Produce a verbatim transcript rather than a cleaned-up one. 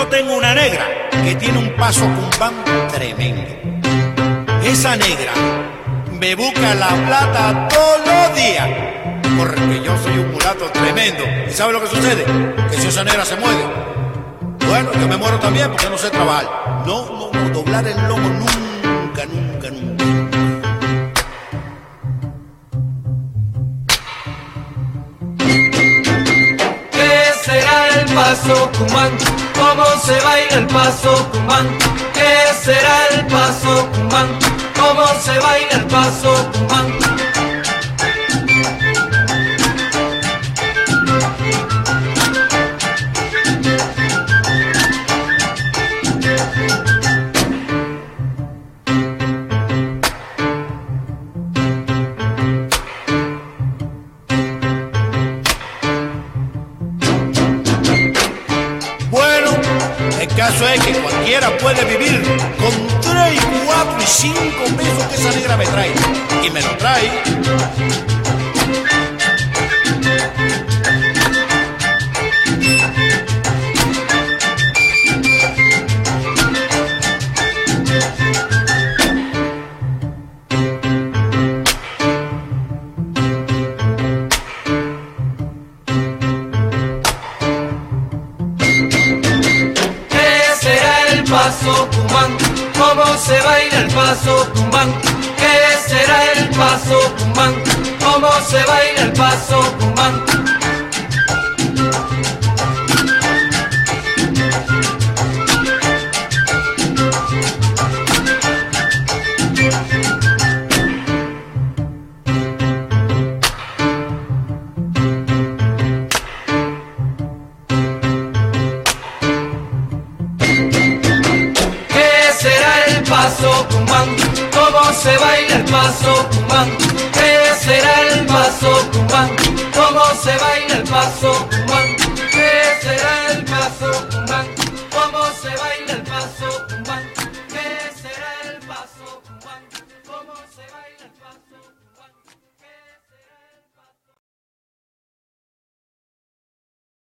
Yo tengo una negra que tiene un paso cumbán tremendo. Esa negra me busca la plata todos los días, porque yo soy un mulato tremendo. ¿Y sabe lo que sucede? Que si esa negra se mueve, bueno, yo me muero también porque no sé trabajar. No, no, no, doblar el lomo nunca, nunca, nunca. ¿Qué será el paso cumán? ¿Cómo se baila el paso cumán? ¿Qué será el paso cumán? ¿Cómo se baila el paso cumán? El caso es que cualquiera puede vivir con tres, cuatro y cinco pesos que esa negra me trae. Y me lo trae. Paso cumán, ¿cómo se baila el paso cumán? ¿Qué será el paso cumán? ¿Cómo se baila el paso cumán? Paso cumán, ¿cómo se baila el paso cumán? ¿Qué será el paso cumán? ¿Cómo se baila el paso cumán?